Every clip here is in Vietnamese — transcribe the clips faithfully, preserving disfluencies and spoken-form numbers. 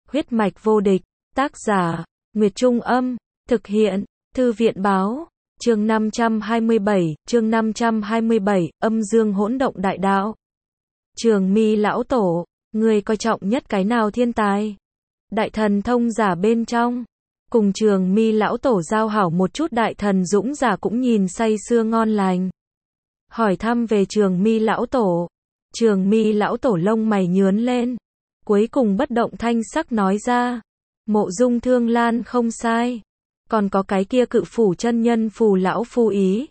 Huyết mạch vô địch, tác giả, Nguyệt Trung Âm, thực hiện, Thư viện Báo, chương năm trăm hai mươi bảy, chương năm trăm hai mươi bảy, âm dương hỗn động đại đạo. Trường Mi lão tổ, người coi trọng nhất cái nào thiên tài? Đại thần thông giả bên trong, cùng Trường Mi lão tổ giao hảo một chút, đại thần dũng giả cũng nhìn say sưa ngon lành. Hỏi thăm về Trường Mi lão tổ, Trường Mi lão tổ lông mày nhướn lên, cuối cùng bất động thanh sắc nói ra, Mộ Dung Thương Lan không sai, còn có cái kia Cự Phủ chân nhân phù lão phu ý.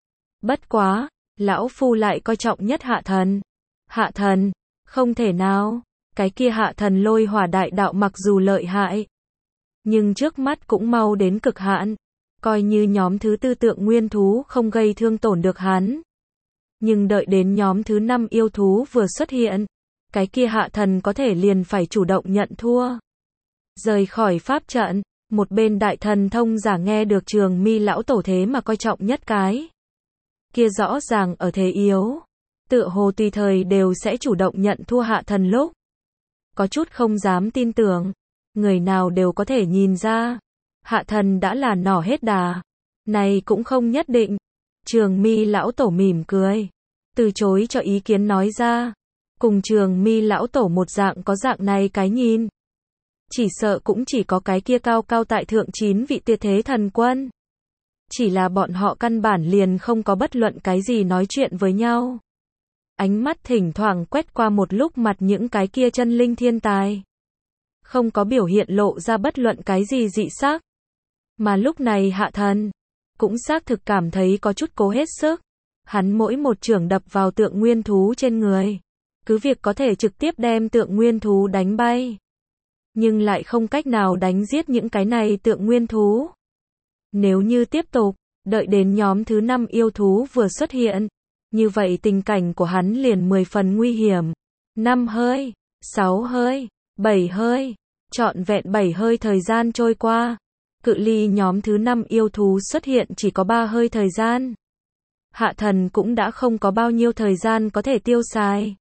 Bất quá, lão phu lại coi trọng nhất Hạ thần. Hạ thần, không thể nào, cái kia Hạ thần lôi hỏa đại đạo mặc dù lợi hại, nhưng trước mắt cũng mau đến cực hạn, coi như nhóm thứ tư tượng nguyên thú không gây thương tổn được hắn. Nhưng đợi đến nhóm thứ năm yêu thú vừa xuất hiện, cái kia Hạ thần có thể liền phải chủ động nhận thua. Rời khỏi pháp trận, một bên đại thần thông giả nghe được Trường Mi lão tổ thế mà coi trọng nhất cái kia rõ ràng ở thế yếu, tựa hồ tùy thời đều sẽ chủ động nhận thua Hạ thần lúc, có chút không dám tin tưởng, người nào đều có thể nhìn ra, Hạ thần đã là nỏ hết đà, này cũng không nhất định. Trường Mi lão tổ mỉm cười, từ chối cho ý kiến nói ra, cùng Trường Mi lão tổ một dạng có dạng này cái nhìn, chỉ sợ cũng chỉ có cái kia cao cao tại thượng chín vị tuyệt thế thần quân. Chỉ là bọn họ căn bản liền không có bất luận cái gì nói chuyện với nhau. Ánh mắt thỉnh thoảng quét qua một lúc mặt những cái kia chân linh thiên tài, không có biểu hiện lộ ra bất luận cái gì dị sắc. Mà lúc này Hạ thần cũng xác thực cảm thấy có chút cố hết sức. Hắn mỗi một chưởng đập vào tượng nguyên thú trên người, cứ việc có thể trực tiếp đem tượng nguyên thú đánh bay, nhưng lại không cách nào đánh giết những cái này tượng nguyên thú. Nếu như tiếp tục, đợi đến nhóm thứ năm yêu thú vừa xuất hiện, như vậy tình cảnh của hắn liền mười phần nguy hiểm. Năm hơi, sáu hơi, bảy hơi, trọn vẹn bảy hơi thời gian trôi qua, cự ly nhóm thứ năm yêu thú xuất hiện chỉ có ba hơi thời gian. Hạ thần cũng đã không có bao nhiêu thời gian có thể tiêu xài.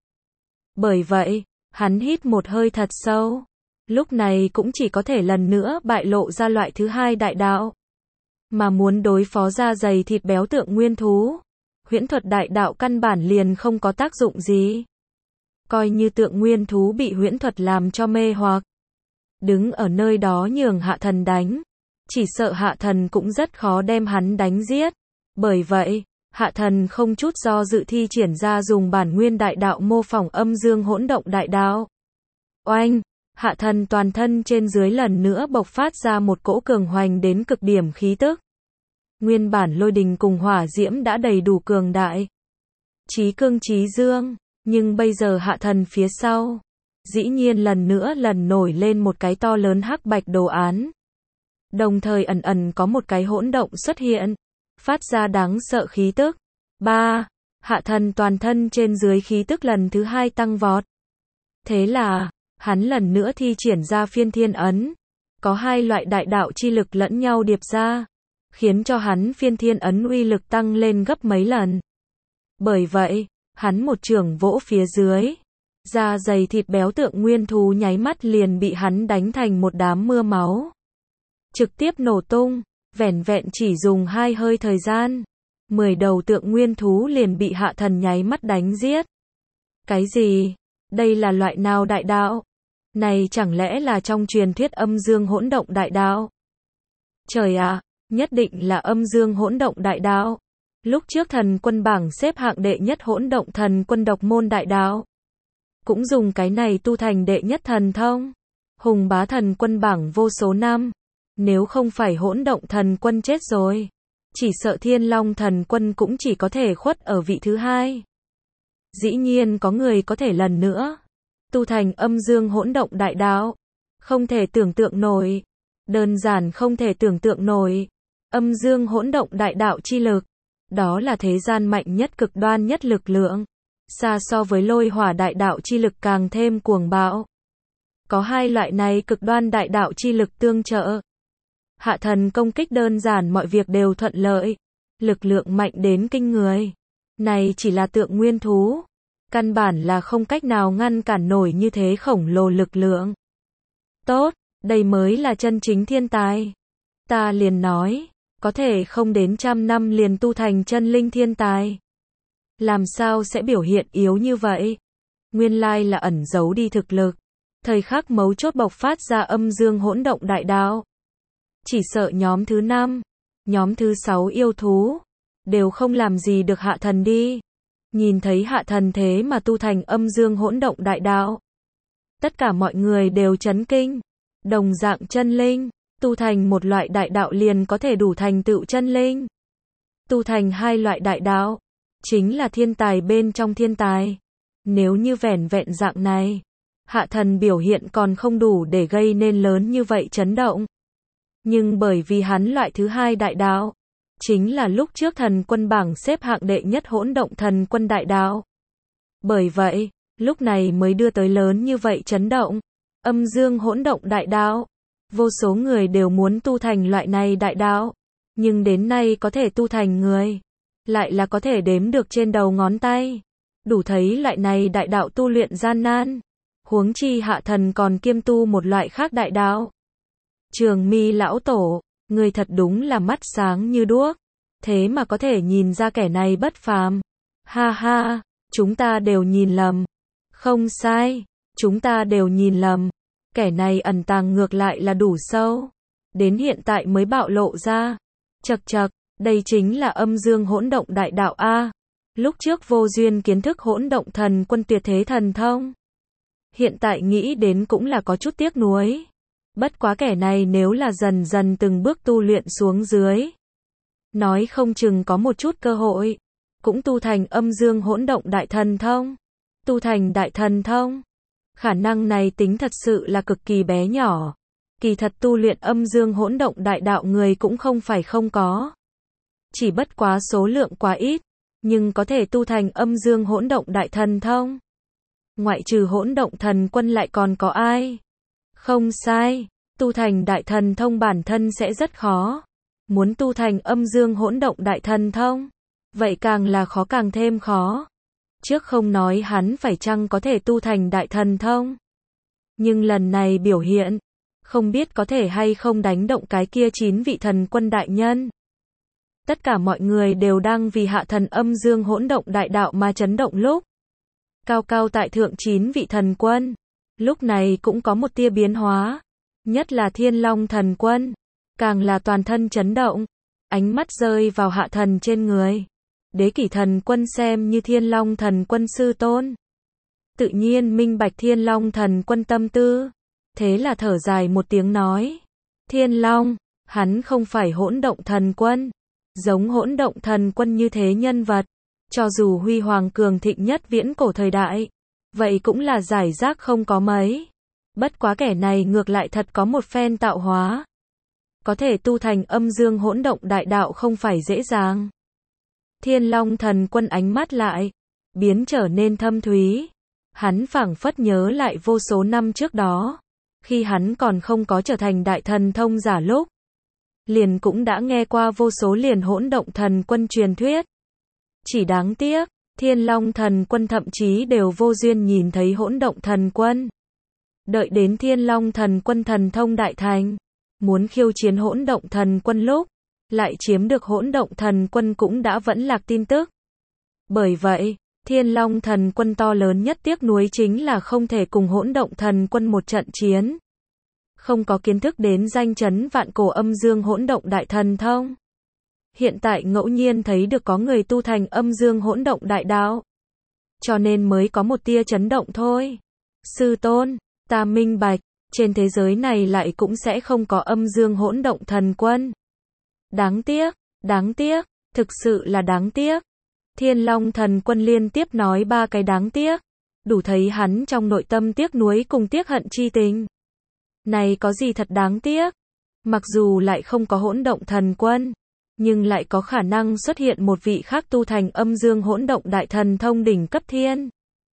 Bởi vậy, hắn hít một hơi thật sâu. Lúc này cũng chỉ có thể lần nữa bại lộ ra loại thứ hai đại đạo. Mà muốn đối phó da dày thịt béo tượng nguyên thú, huyễn thuật đại đạo căn bản liền không có tác dụng gì. Coi như tượng nguyên thú bị huyễn thuật làm cho mê hoặc, đứng ở nơi đó nhường Hạ thần đánh, chỉ sợ Hạ thần cũng rất khó đem hắn đánh giết. Bởi vậy, Hạ thần không chút do dự thi triển ra dùng bản nguyên đại đạo mô phỏng âm dương hỗn động đại đạo. Oanh! Hạ thần toàn thân trên dưới lần nữa bộc phát ra một cỗ cường hoành đến cực điểm khí tức. Nguyên bản lôi đình cùng hỏa diễm đã đầy đủ cường đại, chí cương chí dương, nhưng bây giờ Hạ thần phía sau, dĩ nhiên lần nữa lần nổi lên một cái to lớn hắc bạch đồ án. Đồng thời ẩn ẩn có một cái hỗn động xuất hiện, phát ra đáng sợ khí tức. Ba, Hạ thần toàn thân trên dưới khí tức lần thứ hai tăng vọt. Thế là, hắn lần nữa thi triển ra phiên thiên ấn, có hai loại đại đạo chi lực lẫn nhau điệp ra, khiến cho hắn phiên thiên ấn uy lực tăng lên gấp mấy lần. Bởi vậy, hắn một chưởng vỗ phía dưới, da dày thịt béo tượng nguyên thú nháy mắt liền bị hắn đánh thành một đám mưa máu, trực tiếp nổ tung. Vẻn vẹn chỉ dùng hai hơi thời gian, mười đầu tượng nguyên thú liền bị Hạ thần nháy mắt đánh giết. Cái gì? Đây là loại nào đại đạo? Này chẳng lẽ là trong truyền thuyết âm dương hỗn động đại đạo? Trời ạ, à, nhất định là âm dương hỗn động đại đạo. Lúc trước thần quân bảng xếp hạng đệ nhất hỗn động thần quân độc môn đại đạo, cũng dùng cái này tu thành đệ nhất thần thông. Hùng bá thần quân bảng vô số năm. Nếu không phải hỗn động thần quân chết rồi, chỉ sợ Thiên Long thần quân cũng chỉ có thể khuất ở vị thứ hai. Dĩ nhiên có người có thể lần nữa tu thành âm dương hỗn động đại đạo, không thể tưởng tượng nổi, đơn giản không thể tưởng tượng nổi. Âm dương hỗn động đại đạo chi lực, đó là thế gian mạnh nhất cực đoan nhất lực lượng, xa so với lôi hỏa đại đạo chi lực càng thêm cuồng bạo. Có hai loại này cực đoan đại đạo chi lực tương trợ, Hạ thần công kích đơn giản mọi việc đều thuận lợi, lực lượng mạnh đến kinh người. Này chỉ là tượng nguyên thú, căn bản là không cách nào ngăn cản nổi như thế khổng lồ lực lượng. Tốt, đây mới là chân chính thiên tài. Ta liền nói, có thể không đến trăm năm liền tu thành chân linh thiên tài. Làm sao sẽ biểu hiện yếu như vậy? Nguyên lai là ẩn giấu đi thực lực. Thời khắc mấu chốt bộc phát ra âm dương hỗn động đại đạo. Chỉ sợ nhóm thứ năm, nhóm thứ sáu yêu thú, đều không làm gì được hạ thần đi. Nhìn thấy hạ thần thế mà tu thành âm dương hỗn động đại đạo. Tất cả mọi người đều chấn kinh. Đồng dạng chân linh, tu thành một loại đại đạo liền có thể đủ thành tựu chân linh. Tu thành hai loại đại đạo, chính là thiên tài bên trong thiên tài. Nếu như vẻn vẹn dạng này, hạ thần biểu hiện còn không đủ để gây nên lớn như vậy chấn động. Nhưng bởi vì hắn loại thứ hai đại đạo, chính là lúc trước thần quân bảng xếp hạng đệ nhất hỗn động thần quân đại đạo. Bởi vậy, lúc này mới đưa tới lớn như vậy chấn động. Âm dương hỗn động đại đạo. Vô số người đều muốn tu thành loại này đại đạo. Nhưng đến nay có thể tu thành người, lại là có thể đếm được trên đầu ngón tay. Đủ thấy loại này đại đạo tu luyện gian nan. Huống chi hạ thần còn kiêm tu một loại khác đại đạo. Trường Mi lão tổ, người thật đúng là mắt sáng như đuốc. Thế mà có thể nhìn ra kẻ này bất phàm. Ha ha, chúng ta đều nhìn lầm. Không sai, chúng ta đều nhìn lầm. Kẻ này ẩn tàng ngược lại là đủ sâu. Đến hiện tại mới bạo lộ ra. Chậc chậc, đây chính là âm dương hỗn động đại đạo A. Lúc trước vô duyên kiến thức hỗn động thần quân tuyệt thế thần thông. Hiện tại nghĩ đến cũng là có chút tiếc nuối. Bất quá kẻ này nếu là dần dần từng bước tu luyện xuống dưới, nói không chừng có một chút cơ hội, cũng tu thành âm dương hỗn động đại thần thông. Tu thành đại thần thông. Khả năng này tính thật sự là cực kỳ bé nhỏ. Kỳ thật tu luyện âm dương hỗn động đại đạo người cũng không phải không có. Chỉ bất quá số lượng quá ít, nhưng có thể tu thành âm dương hỗn động đại thần thông. Ngoại trừ hỗn động thần quân lại còn có ai? Không sai, tu thành đại thần thông bản thân sẽ rất khó. Muốn tu thành âm dương hỗn động đại thần thông, vậy càng là khó càng thêm khó. Trước không nói hắn phải chăng có thể tu thành đại thần thông. Nhưng lần này biểu hiện, không biết có thể hay không đánh động cái kia chín vị thần quân đại nhân. Tất cả mọi người đều đang vì hạ thần âm dương hỗn động đại đạo mà chấn động lúc. Cao cao tại thượng chín vị thần quân, lúc này cũng có một tia biến hóa. Nhất là Thiên Long thần quân, càng là toàn thân chấn động. Ánh mắt rơi vào hạ thần trên người. Đế Kỷ thần quân xem như Thiên Long thần quân sư tôn. Tự nhiên minh bạch Thiên Long thần quân tâm tư. Thế là thở dài một tiếng nói. Thiên Long, hắn không phải hỗn động thần quân. Giống hỗn động thần quân như thế nhân vật. Cho dù huy hoàng cường thịnh nhất viễn cổ thời đại, vậy cũng là giải rác không có mấy. Bất quá kẻ này ngược lại thật có một phen tạo hóa. Có thể tu thành âm dương hỗn động đại đạo không phải dễ dàng. Thiên Long thần quân ánh mắt lại biến trở nên thâm thúy. Hắn phảng phất nhớ lại vô số năm trước đó, khi hắn còn không có trở thành đại thần thông giả lúc, liền cũng đã nghe qua vô số liền hỗn động thần quân truyền thuyết. Chỉ đáng tiếc, Thiên Long thần quân thậm chí đều vô duyên nhìn thấy hỗn động thần quân. Đợi đến Thiên Long thần quân thần thông đại thành, muốn khiêu chiến hỗn động thần quân lúc, lại chiếm được hỗn động thần quân cũng đã vẫn lạc tin tức. Bởi vậy, Thiên Long thần quân to lớn nhất tiếc nuối chính là không thể cùng hỗn động thần quân một trận chiến. Không có kiến thức đến danh chấn vạn cổ âm dương hỗn động đại thần thông. Hiện tại ngẫu nhiên thấy được có người tu thành âm dương hỗn động đại đạo. Cho nên mới có một tia chấn động thôi. Sư tôn, ta minh bạch, trên thế giới này lại cũng sẽ không có âm dương hỗn động thần quân. Đáng tiếc, đáng tiếc, thực sự là đáng tiếc. Thiên Long thần quân liên tiếp nói ba cái đáng tiếc. Đủ thấy hắn trong nội tâm tiếc nuối cùng tiếc hận chi tình. Này có gì thật đáng tiếc. Mặc dù lại không có hỗn động thần quân, nhưng lại có khả năng xuất hiện một vị khác tu thành âm dương hỗn động đại thần thông đỉnh cấp thiên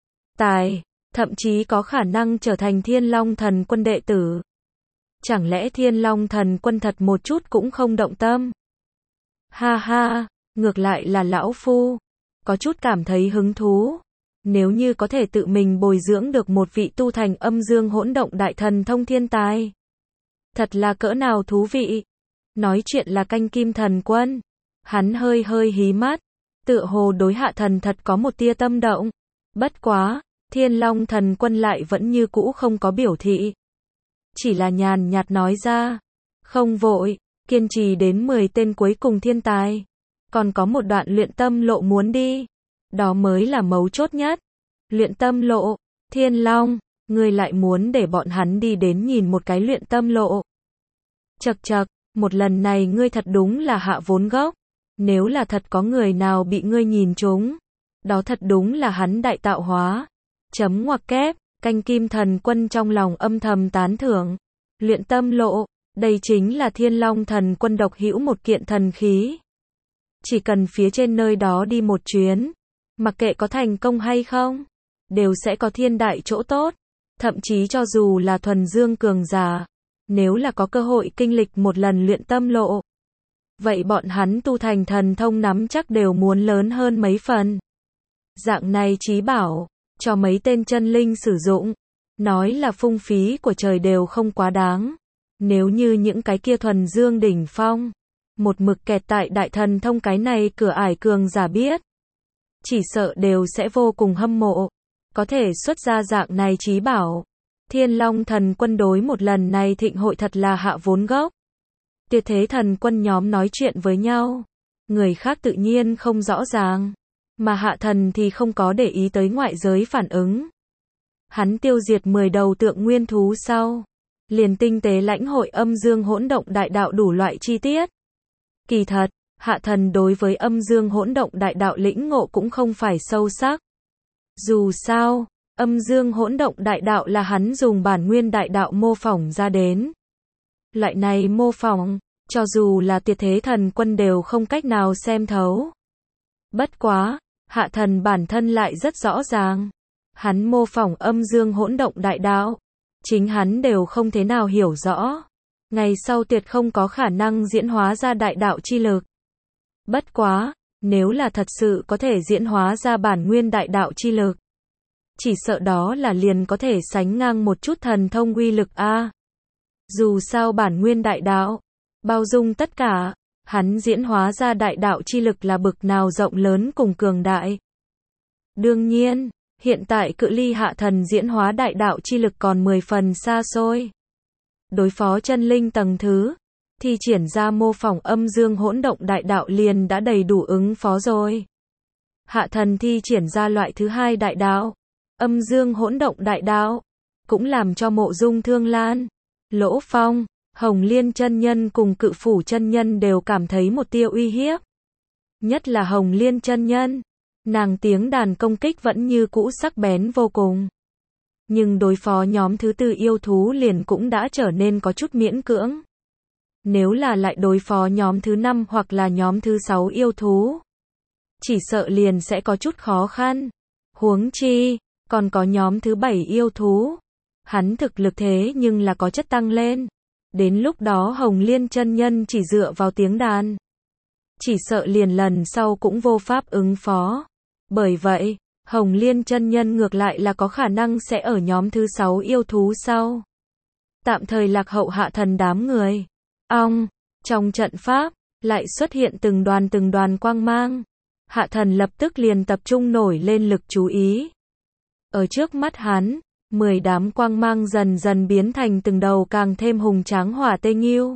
tài, thậm chí có khả năng trở thành Thiên Long thần quân đệ tử. Chẳng lẽ Thiên Long thần quân thật một chút cũng không động tâm? Ha ha, ngược lại là lão phu có chút cảm thấy hứng thú. Nếu như có thể tự mình bồi dưỡng được một vị tu thành âm dương hỗn động đại thần thông thiên tài. Thật là cỡ nào thú vị. Nói chuyện là canh kim thần quân. Hắn hơi hơi hí mắt. Tựa hồ đối Hạ Thần thật có một tia tâm động. Bất quá, Thiên Long thần quân lại vẫn như cũ không có biểu thị. Chỉ là nhàn nhạt nói ra. Không vội, kiên trì đến mười tên cuối cùng thiên tài. Còn có một đoạn luyện tâm lộ muốn đi. Đó mới là mấu chốt nhất. Luyện tâm lộ, Thiên Long, ngươi lại muốn để bọn hắn đi đến nhìn một cái luyện tâm lộ. Chậc chậc, một lần này ngươi thật đúng là hạ vốn gốc. Nếu là thật có người nào bị ngươi nhìn trúng, đó thật đúng là hắn đại tạo hóa. Chấm ngoặc kép, canh kim thần quân trong lòng âm thầm tán thưởng. Luyện tâm lộ, đây chính là Thiên Long thần quân độc hữu một kiện thần khí. Chỉ cần phía trên nơi đó đi một chuyến, mặc kệ có thành công hay không, đều sẽ có thiên đại chỗ tốt. Thậm chí cho dù là thuần dương cường giả, nếu là có cơ hội kinh lịch một lần luyện tâm lộ, vậy bọn hắn tu thành thần thông nắm chắc đều muốn lớn hơn mấy phần. Dạng này chí bảo, cho mấy tên chân linh sử dụng, nói là phung phí của trời đều không quá đáng. Nếu như những cái kia thuần dương đỉnh phong, một mực kẹt tại đại thần thông cái này cửa ải cường giả biết, chỉ sợ đều sẽ vô cùng hâm mộ. Có thể xuất ra dạng này chí bảo. Thiên Long thần quân đối một lần này thịnh hội thật là hạ vốn gốc. Tuyệt thế thần quân nhóm nói chuyện với nhau. Người khác tự nhiên không rõ ràng. Mà Hạ Thần thì không có để ý tới ngoại giới phản ứng. Hắn tiêu diệt mười đầu tượng nguyên thú sau. Liền tinh tế lãnh hội âm dương hỗn động đại đạo đủ loại chi tiết. Kỳ thật, Hạ Thần đối với âm dương hỗn động đại đạo lĩnh ngộ cũng không phải sâu sắc. Dù sao, âm dương hỗn động đại đạo là hắn dùng bản nguyên đại đạo mô phỏng ra đến. Loại này mô phỏng, cho dù là tuyệt thế thần quân đều không cách nào xem thấu. Bất quá, Hạ Thần bản thân lại rất rõ ràng. Hắn mô phỏng âm dương hỗn động đại đạo, chính hắn đều không thế nào hiểu rõ. Ngày sau tuyệt không có khả năng diễn hóa ra đại đạo chi lực. Bất quá, nếu là thật sự có thể diễn hóa ra bản nguyên đại đạo chi lực, chỉ sợ đó là liền có thể sánh ngang một chút thần thông uy lực a. Dù sao bản nguyên đại đạo, bao dung tất cả, hắn diễn hóa ra đại đạo chi lực là bực nào rộng lớn cùng cường đại. Đương nhiên, hiện tại cự ly Hạ Thần diễn hóa đại đạo chi lực còn mười phần xa xôi. Đối phó chân linh tầng thứ, thi triển ra mô phỏng âm dương hỗn động đại đạo liền đã đầy đủ ứng phó rồi. Hạ Thần thi triển ra loại thứ hai đại đạo, âm dương hỗn động đại đạo, cũng làm cho Mộ Dung Thương Lan, Lỗ Phong, Hồng Liên chân nhân cùng Cự Phủ chân nhân đều cảm thấy một tia uy hiếp. Nhất là Hồng Liên chân nhân, nàng tiếng đàn công kích vẫn như cũ sắc bén vô cùng. Nhưng đối phó nhóm thứ tư yêu thú liền cũng đã trở nên có chút miễn cưỡng. Nếu là lại đối phó nhóm thứ năm hoặc là nhóm thứ sáu yêu thú, chỉ sợ liền sẽ có chút khó khăn. Huống chi, còn có nhóm thứ bảy yêu thú. Hắn thực lực thế nhưng là có chất tăng lên. Đến lúc đó Hồng Liên chân nhân chỉ dựa vào tiếng đàn, chỉ sợ liền lần sau cũng vô pháp ứng phó. Bởi vậy, Hồng Liên chân nhân ngược lại là có khả năng sẽ ở nhóm thứ sáu yêu thú sau. Tạm thời lạc hậu Hạ Thần đám người. Ong, trong trận pháp, lại xuất hiện từng đoàn từng đoàn quang mang. Hạ Thần lập tức liền tập trung nổi lên lực chú ý. Ở trước mắt hắn, mười đám quang mang dần dần biến thành từng đầu càng thêm hùng tráng hỏa tê nghiêu.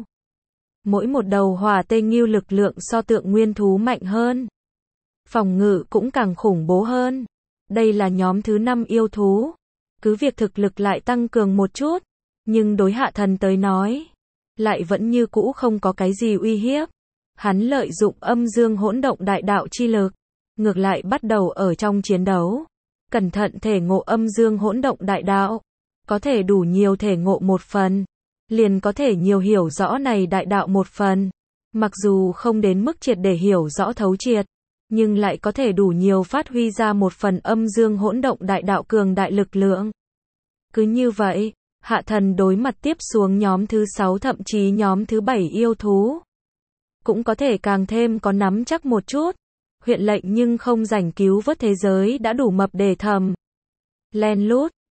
Mỗi một đầu hỏa tê nghiêu lực lượng so tượng nguyên thú mạnh hơn. Phòng ngự cũng càng khủng bố hơn. Đây là nhóm thứ năm yêu thú. Cứ việc thực lực lại tăng cường một chút, nhưng đối Hạ Thần tới nói, lại vẫn như cũ không có cái gì uy hiếp. Hắn lợi dụng âm dương hỗn động đại đạo chi lực, ngược lại bắt đầu ở trong chiến đấu. Cẩn thận thể ngộ âm dương hỗn động đại đạo, có thể đủ nhiều thể ngộ một phần, liền có thể nhiều hiểu rõ này đại đạo một phần. Mặc dù không đến mức triệt để hiểu rõ thấu triệt, nhưng lại có thể đủ nhiều phát huy ra một phần âm dương hỗn động đại đạo cường đại lực lượng. Cứ như vậy, Hạ Thần đối mặt tiếp xuống nhóm thứ sáu thậm chí nhóm thứ bảy yêu thú, cũng có thể càng thêm có nắm chắc một chút. huyện lệnh nhưng không rảnh cứu vớt thế giới đã đủ mập để thầm. Len lút,